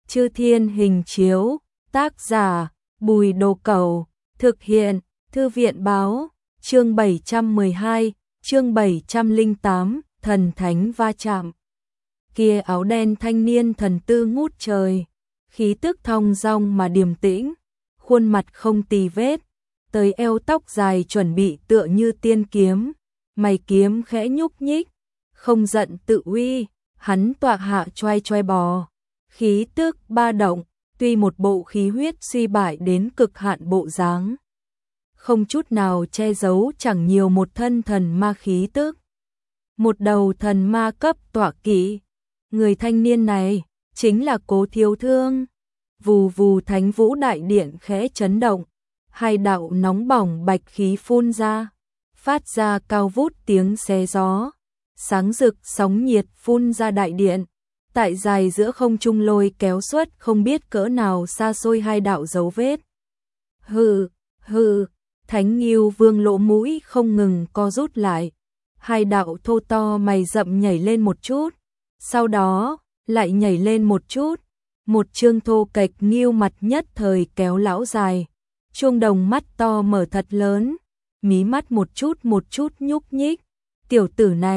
Chư Thiên Hình Chiếu, tác giả, Bùi Đồ Cẩu, thực hiện, Thư viện báo, chương 712, chương 708, thần thánh va chạm. Kia áo đen thanh niên thần tư ngút trời, khí tức thong dong mà điềm tĩnh, khuôn mặt không tì vết, tới eo tóc dài chuẩn bị tựa như tiên kiếm, mày kiếm khẽ nhúc nhích, không giận tự uy, hắn tọa hạ choai choai bò, khí tức ba động, tuy một bộ khí huyết suy bại đến cực hạn bộ dáng, không chút nào che giấu chẳng nhiều một thân thần ma khí tức. Một đầu thần ma cấp tọa kỵ, người thanh niên này chính là Cố Thiếu Thương. Vù vù Thánh Vũ đại điện khẽ chấn động, hai đạo nóng bỏng bạch khí phun ra, phát ra cao vút tiếng xé gió, sáng rực sóng nhiệt phun ra đại điện, tại dài giữa không trung lôi kéo xuất không biết cỡ nào xa xôi hai đạo dấu vết. Hừ, hừ, Thánh Ngưu Vương lỗ mũi không ngừng co rút lại, hai đạo thô to mày rậm nhảy lên một chút, sau đó lại nhảy lên một chút, một trương thô kệch nghiêu mặt nhất thời kéo lão dài, chuông đồng mắt to mở thật lớn, mí mắt một chút nhúc nhích, tiểu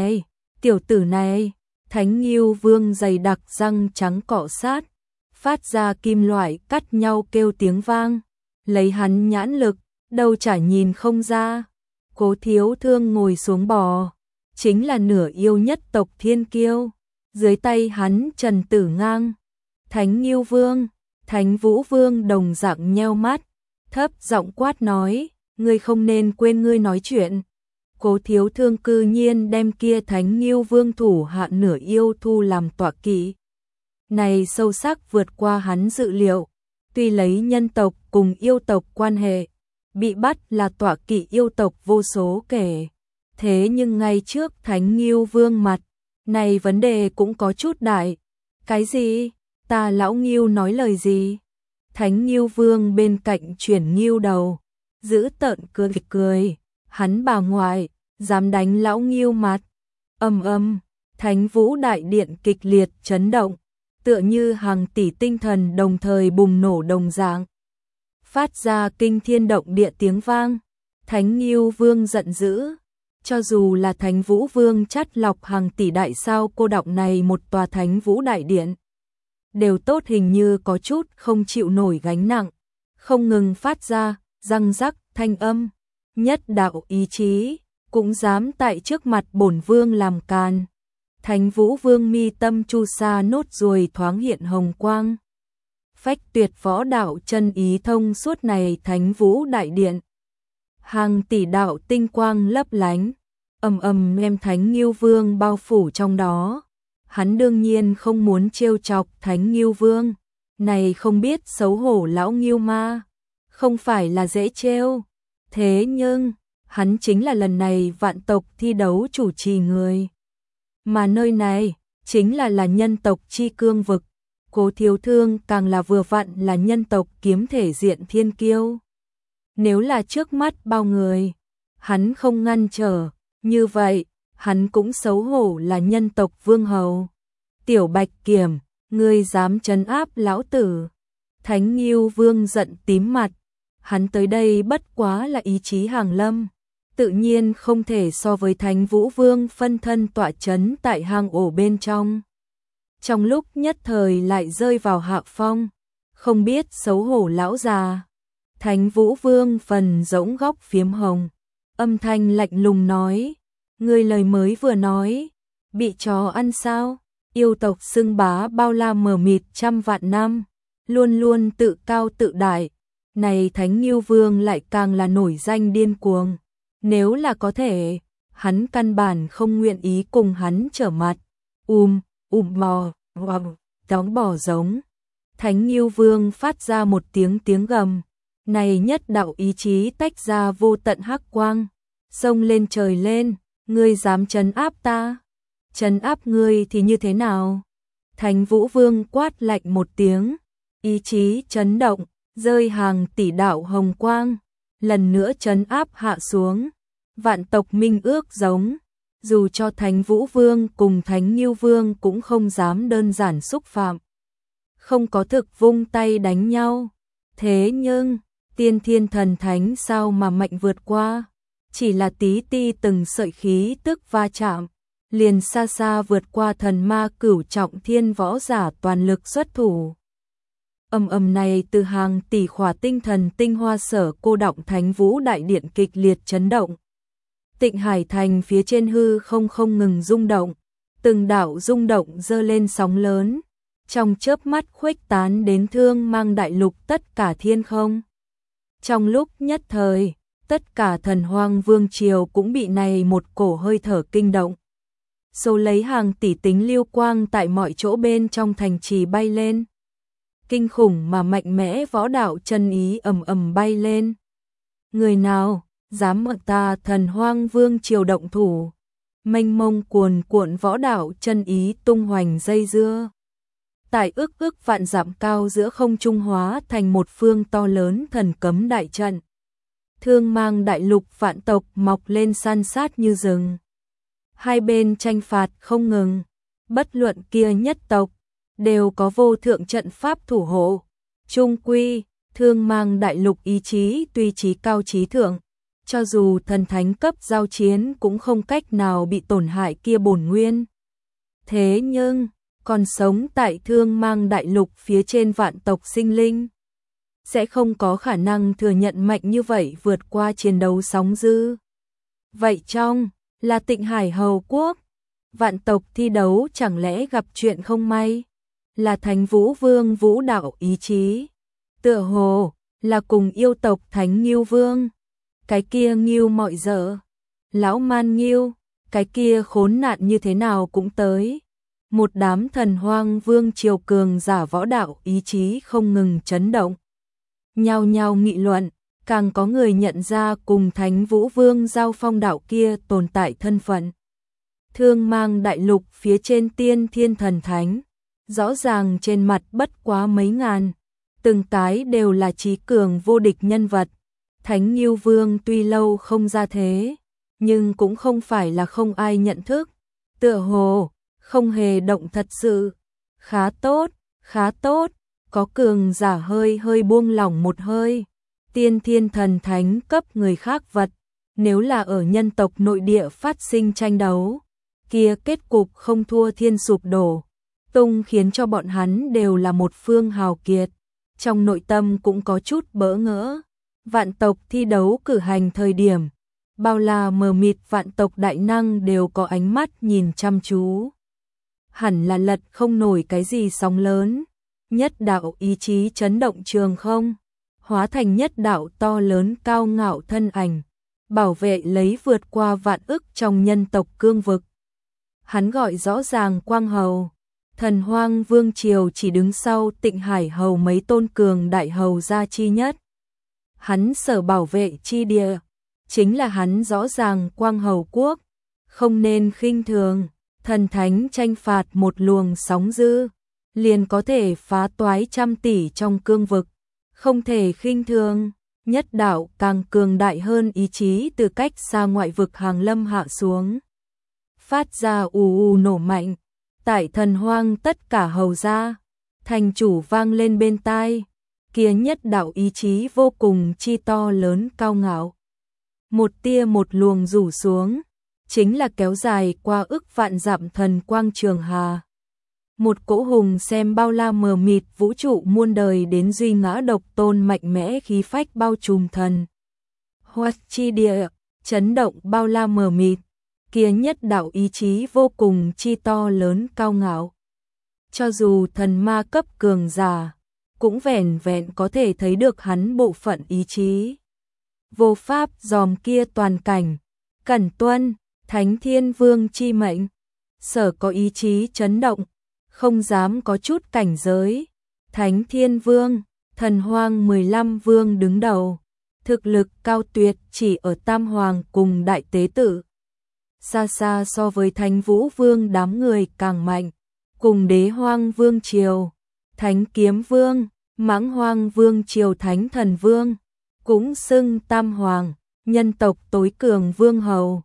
tử này, Thánh Ngưu Vương dày đặc răng trắng cọ sát, phát ra kim loại cắt nhau kêu tiếng vang, lấy hắn nhãn lực, đâu chả nhìn không ra. Cố Thiếu Thương ngồi xuống bò, chính là nửa yêu nhất tộc thiên kiêu, dưới tay hắn Trần Tử Ngang, Thánh Ngưu Vương, Thánh Vũ Vương đồng dạng nheo mắt, thấp giọng quát nói, ngươi không nên quên ngươi nói chuyện. Cố Thiếu Thương cư nhiên đem kia Thánh Ngưu Vương thủ hạ nửa yêu thu làm tọa kỵ. Này sâu sắc vượt qua hắn dự liệu, tuy lấy nhân tộc cùng yêu tộc quan hệ, bị bắt là tọa kỵ yêu tộc vô số kể. Thế nhưng ngay trước Thánh Ngưu Vương mặt, này vấn đề cũng có chút đại. Cái gì? Ta lão Ngưu nói lời gì? Thánh Ngưu Vương bên cạnh chuyển ngưu đầu, giữ tợn cười, hắn bà ngoại, dám đánh lão Ngưu mặt. Thánh Vũ đại điện kịch liệt chấn động, tựa như hàng tỷ tinh thần đồng thời bùng nổ đồng dạng, phát ra kinh thiên động địa tiếng vang. Thánh Ngưu Vương giận dữ, cho dù là Thánh Vũ Vương chắt lọc hàng tỷ đại sao cô đọng này một tòa Thánh Vũ đại điện, đều tốt hình như có chút không chịu nổi gánh nặng, không ngừng phát ra răng rắc thanh âm, nhất đạo ý chí, cũng dám tại trước mặt bổn vương làm càn. Thánh Vũ Vương mi tâm chu sa nốt ruồi thoáng hiện hồng quang, phách tuyệt võ đạo chân ý thông suốt này Thánh Vũ đại điện, hàng tỷ đạo tinh quang lấp lánh, đem Thánh Ngưu Vương bao phủ trong đó. Hắn đương nhiên không muốn trêu chọc Thánh Ngưu Vương, này không biết xấu hổ lão Ngưu ma, không phải là dễ trêu. Thế nhưng, hắn chính là lần này vạn tộc thi đấu chủ trì người. Mà nơi này, chính là nhân tộc chi cương vực, Cố Thiếu Thương càng là vừa vặn là nhân tộc kiếm thể diện thiên kiêu. Nếu là trước mắt bao người, hắn không ngăn trở, như vậy, hắn cũng xấu hổ là nhân tộc vương hầu. Tiểu Bạch Kiểm, ngươi dám trấn áp lão tử? Thánh Ngưu Vương giận tím mặt, hắn tới đây bất quá là ý chí hàng lâm, tự nhiên không thể so với Thánh Vũ Vương phân thân tọa trấn tại hang ổ bên trong. Trong lúc nhất thời lại rơi vào hạ phong, không biết xấu hổ lão già. Thánh Vũ Vương phần rỗng góc phiếm hồng, âm thanh lạnh lùng nói, ngươi lời mới vừa nói, bị chó ăn sao? Yêu tộc xưng bá bao la mờ mịt trăm vạn năm, luôn luôn tự cao tự đại, này Thánh Ngưu Vương lại càng là nổi danh điên cuồng, nếu là có thể, hắn căn bản không nguyện ý cùng hắn trở mặt. Bò, đóng bò giống. Thánh Ngưu Vương phát ra một tiếng gầm, này nhất đạo ý chí tách ra vô tận hắc quang, xông lên trời lên, ngươi dám trấn áp ta? Trấn áp ngươi thì như thế nào? Thánh Vũ Vương quát lạnh một tiếng, ý chí chấn động, rơi hàng tỷ đạo hồng quang, lần nữa trấn áp hạ xuống. Vạn tộc minh ước giống, dù cho Thánh Vũ Vương cùng Thánh Ngưu Vương cũng không dám đơn giản xúc phạm. không có thực vung tay đánh nhau. Thế nhưng, tiên thiên thần thánh sao mà mạnh vượt qua, chỉ là tí ti từng sợi khí tức va chạm, liền xa xa vượt qua thần ma cửu trọng thiên võ giả toàn lực xuất thủ. Ầm này từ hàng tỷ khỏa tinh thần tinh hoa sở cô động Thánh Vũ Đại Điện kịch liệt chấn động. Tịnh Hải Thành phía trên hư không ngừng rung động, từng đạo rung động dơ lên sóng lớn, trong chớp mắt khuếch tán đến Thương Mang Đại Lục tất cả thiên không. Trong lúc nhất thời, tất cả Thần Hoang Vương triều cũng bị này một cổ hơi thở kinh động. Số lấy hàng tỷ tính lưu quang tại mọi chỗ bên trong thành trì bay lên. Kinh khủng mà mạnh mẽ võ đạo chân ý ầm bay lên. Người nào dám ở ta Thần Hoang Vương triều động thủ? Mênh mông cuồn cuộn võ đạo chân ý tung hoành dây dưa. Tại ức vạn dặm cao giữa không trung hóa thành một phương to lớn thần cấm đại trận. Thương Mang Đại Lục vạn tộc mọc lên san sát như rừng. Hai bên tranh phạt không ngừng, bất luận kia nhất tộc đều có vô thượng trận pháp thủ hộ. Chung quy, Thương Mang Đại Lục ý chí tuy chí cao chí thượng, cho dù thần thánh cấp giao chiến cũng không cách nào bị tổn hại kia bổn nguyên. Thế nhưng, còn sống tại Thương Mang Đại Lục phía trên vạn tộc sinh linh, sẽ không có khả năng thừa nhận mạnh như vậy vượt qua chiến đấu sóng dữ. Vậy trong là Tịnh Hải Hầu Quốc, vạn tộc thi đấu chẳng lẽ gặp chuyện không may? Là Thánh Vũ Vương vũ đạo ý chí, tựa hồ là cùng yêu tộc Thánh Ngưu Vương, cái kia Ngưu mọi dở, lão man Ngưu, cái kia khốn nạn như thế nào cũng tới. Một đám Thần Hoang Vương triều cường giả võ đạo ý chí không ngừng chấn động, nhao nhao nghị luận, càng có người nhận ra cùng Thánh Vũ Vương giao phong đạo kia tồn tại thân phận. Thương Mang Đại Lục phía trên tiên thiên thần thánh, rõ ràng trên mặt bất quá mấy ngàn, từng cái đều là trí cường vô địch nhân vật. Thánh Ngưu Vương tuy lâu không ra thế, nhưng cũng không phải là không ai nhận thức, tựa hồ không hề động thật sự. Khá tốt, có cường giả hơi buông lỏng một hơi. Tiên thiên thần thánh cấp người khác vật, nếu là ở nhân tộc nội địa phát sinh tranh đấu, kia kết cục không thua thiên sụp đổ, tung khiến cho bọn hắn đều là một phương hào kiệt. Trong nội tâm cũng có chút bỡ ngỡ. Vạn tộc thi đấu cử hành thời điểm, bao la mờ mịt vạn tộc đại năng đều có ánh mắt nhìn chăm chú. Hẳn là lật không nổi cái gì sóng lớn, nhất đạo ý chí chấn động trường không, hóa thành nhất đạo to lớn cao ngạo thân ảnh, bảo vệ lấy vượt qua vạn ức trong nhân tộc cương vực. Hắn gọi rõ ràng Quang Hầu, Thần Hoang Vương triều chỉ đứng sau Tịnh Hải Hầu mấy tôn cường đại hầu gia chi nhất. Hắn sở bảo vệ chi địa, chính là hắn rõ ràng Quang Hầu Quốc, không nên khinh thường. Thần thánh tranh phạt một luồng sóng dữ, liền có thể phá toái trăm tỷ trong cương vực, không thể khinh thường. Nhất đạo càng cường đại hơn ý chí từ cách xa ngoại vực hàng lâm hạ xuống, phát ra ù nổ mạnh, tại Thần Hoang tất cả hầu gia, thành chủ vang lên bên tai, kia nhất đạo ý chí vô cùng chi to lớn cao ngạo. Một tia một luồng rủ xuống, chính là kéo dài qua ức vạn dặm thần quang trường hà. Một cỗ hùng xem bao la mờ mịt vũ trụ muôn đời đến duy ngã độc tôn mạnh mẽ khí phách bao trùm thần Hoắc chi địa, chấn động bao la mờ mịt, kia nhất đạo ý chí vô cùng chi to lớn cao ngạo. Cho dù thần ma cấp cường giả, cũng vẻn vẹn có thể thấy được hắn bộ phận ý chí. Vô pháp dòm kia toàn cảnh, cẩn tuân Thánh Thiên Vương chi mệnh, sở có ý chí chấn động, không dám có chút cảnh giới. Thánh Thiên Vương, Thần Hoang 15 vương đứng đầu, thực lực cao tuyệt chỉ ở Tam Hoàng cùng Đại Tế Tử. Xa xa so với Thánh Vũ Vương đám người càng mạnh, cùng Đế Hoang Vương triều, Thánh Kiếm Vương, Mãng Hoang Vương triều Thánh Thần Vương, cũng xưng Tam Hoàng, nhân tộc tối cường vương hầu.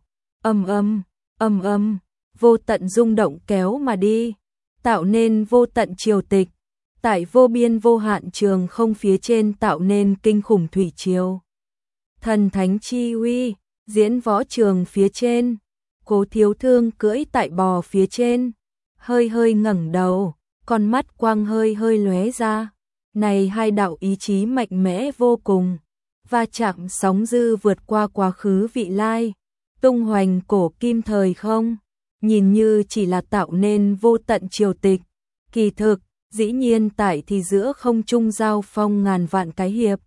Ầm ầm, vô tận rung động kéo mà đi, tạo nên vô tận triều tịch, tại vô biên vô hạn trường không phía trên tạo nên kinh khủng thủy triều. Thần thánh chi uy, diễn võ trường phía trên, Cố Thiếu Thương cưỡi tại bò phía trên, hơi hơi ngẩng đầu, con mắt quang hơi hơi lóe ra. Này hai đạo ý chí mạnh mẽ vô cùng, va chạm sóng dư vượt qua quá khứ vị lai, tung hoành cổ kim thời không, nhìn như chỉ là tạo nên vô tận triều tịch. Kỳ thực, dĩ nhiên tại thì giữa không trung giao phong ngàn vạn cái hiệp.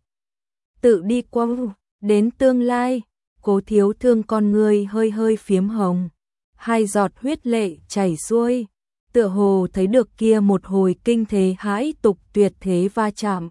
Tự đi qua đến tương lai, Cố Thiếu Thương con người hơi hơi phiếm hồng, hai giọt huyết lệ chảy xuôi, tựa hồ thấy được kia một hồi kinh thế hãi tục tuyệt thế va chạm.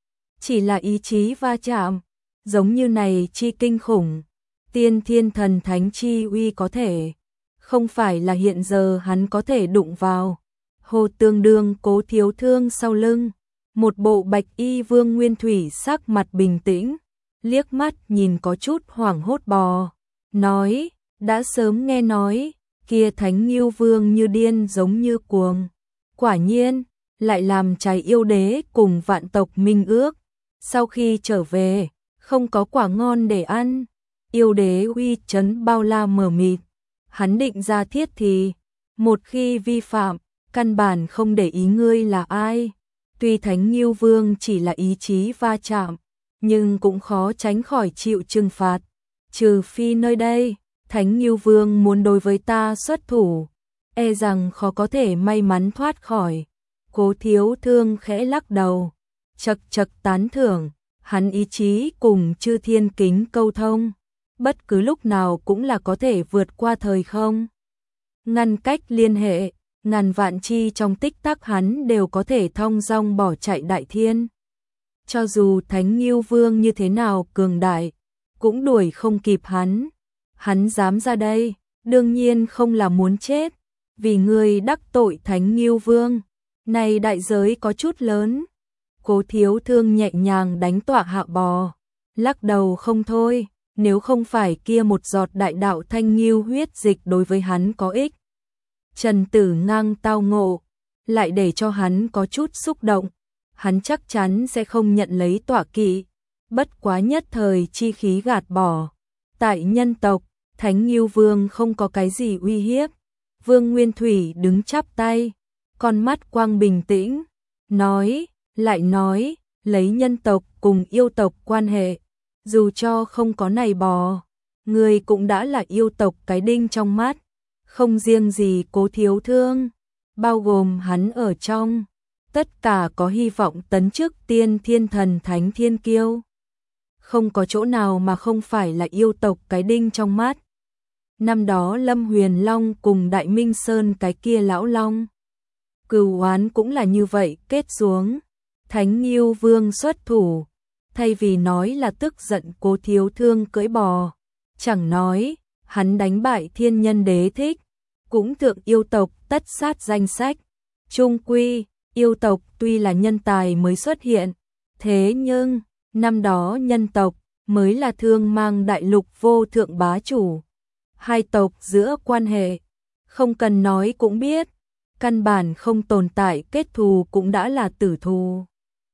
Chỉ là ý chí va chạm, giống như này chi kinh khủng, tiên thiên thần thánh chi uy có thể, không phải là hiện giờ hắn có thể đụng vào. Hồ tương đương Cố Thiếu Thương sau lưng, một bộ bạch y vương nguyên thủy sắc mặt bình tĩnh, liếc mắt nhìn có chút hoảng hốt bò, nói, đã sớm nghe nói, kia Thánh Ngưu Vương như điên giống như cuồng. Quả nhiên, lại làm trái yêu đế cùng vạn tộc minh ước. Sau khi trở về, không có quả ngon để ăn. Yêu đế uy chấn bao la mờ mịt. Hắn định ra thiết thì, một khi vi phạm, căn bản không để ý ngươi là ai. Tuy Thánh Ngưu Vương chỉ là ý chí va chạm, nhưng cũng khó tránh khỏi chịu trừng phạt. Trừ phi nơi đây, Thánh Ngưu Vương muốn đối với ta xuất thủ, e rằng khó có thể may mắn thoát khỏi. Cố Thiếu Thương khẽ lắc đầu, chật chật tán thưởng, hắn ý chí cùng chư thiên kính câu thông, bất cứ lúc nào cũng là có thể vượt qua thời không. Ngăn cách liên hệ, ngàn vạn chi trong tích tắc hắn đều có thể thong dong bỏ chạy đại thiên. Cho dù Thánh Ngưu Vương như thế nào cường đại, cũng đuổi không kịp hắn. Hắn dám ra đây, đương nhiên không là muốn chết, vì người đắc tội Thánh Ngưu Vương, này đại giới có chút lớn. Cố Thiếu Thương nhẹ nhàng đánh tọa hạ bò, lắc đầu không thôi, nếu không phải kia một giọt đại đạo thanh ngưu huyết dịch đối với hắn có ích. Trần Tử Ngang tao ngộ, lại để cho hắn có chút xúc động, hắn chắc chắn sẽ không nhận lấy tọa kỵ, bất quá nhất thời chi khí gạt bỏ. Tại nhân tộc, Thánh Ngưu Vương không có cái gì uy hiếp. Vương Nguyên Thủy đứng chắp tay, con mắt quang bình tĩnh, nói, lại nói, lấy nhân tộc cùng yêu tộc quan hệ, dù cho không có này bò, người cũng đã là yêu tộc cái đinh trong mắt, không riêng gì Cố Thiếu Thương, bao gồm hắn ở trong, tất cả có hy vọng tấn chức tiên thiên thần thánh thiên kiêu. Không có chỗ nào mà không phải là yêu tộc cái đinh trong mắt. Năm đó Lâm Huyền Long cùng Đại Minh Sơn cái kia lão long, cừu oán cũng là như vậy kết xuống. Thánh Ngưu Vương xuất thủ, thay vì nói là tức giận Cố Thiếu Thương cưỡi bò, chẳng nói, hắn đánh bại thiên nhân đế thích, cũng thượng yêu tộc tất sát danh sách. Trung quy, yêu tộc tuy là nhân tài mới xuất hiện, thế nhưng, năm đó nhân tộc mới là thương mang đại lục vô thượng bá chủ. Hai tộc giữa quan hệ, không cần nói cũng biết, căn bản không tồn tại kết thù cũng đã là tử thù.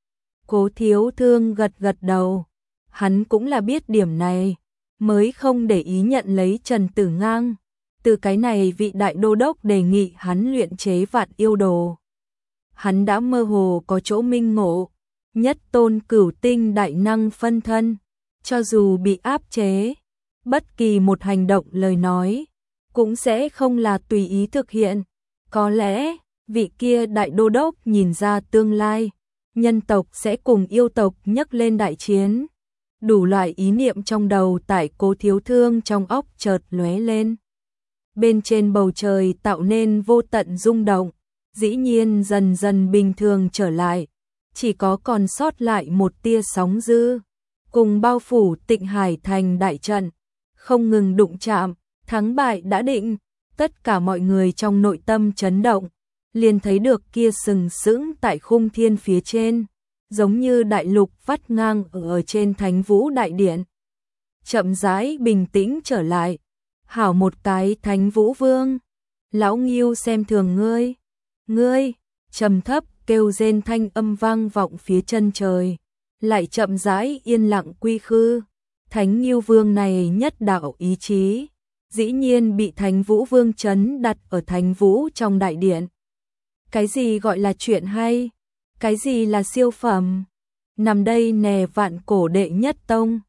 Cố Thiếu Thương gật gật đầu, hắn cũng là biết điểm này, mới không để ý nhận lấy Trần Tử Ngang. Từ cái này vị đại đô đốc đề nghị hắn luyện chế vạn yêu đồ. Hắn đã mơ hồ có chỗ minh ngộ, nhất tôn cửu tinh đại năng phân thân, cho dù bị áp chế, bất kỳ một hành động lời nói, cũng sẽ không là tùy ý thực hiện. Có lẽ, vị kia đại đô đốc nhìn ra tương lai, nhân tộc sẽ cùng yêu tộc nhấc lên đại chiến. Đủ loại ý niệm trong đầu tại Cố Thiếu Thương trong óc chợt lóe lên. Bên trên bầu trời tạo nên vô tận rung động, dĩ nhiên dần dần bình thường trở lại, chỉ có còn sót lại một tia sóng dư, cùng bao phủ Tịnh Hải thành đại trận, không ngừng đụng chạm, thắng bại đã định, tất cả mọi người trong nội tâm chấn động, liền thấy được kia sừng sững tại khung thiên phía trên, giống như đại lục vắt ngang ở trên Thánh Vũ đại điện. Chậm rãi bình tĩnh trở lại, hảo một cái Thánh Vũ Vương, lão Ngưu xem thường ngươi, trầm thấp kêu rên thanh âm vang vọng phía chân trời, lại chậm rãi yên lặng quy khư. Thánh Ngưu Vương này nhất đạo ý chí, dĩ nhiên bị Thánh Vũ Vương trấn đặt ở Thánh Vũ trong đại điện. Cái gì gọi là chuyện hay? Cái gì là siêu phẩm? Nằm đây nè vạn cổ đệ nhất tông,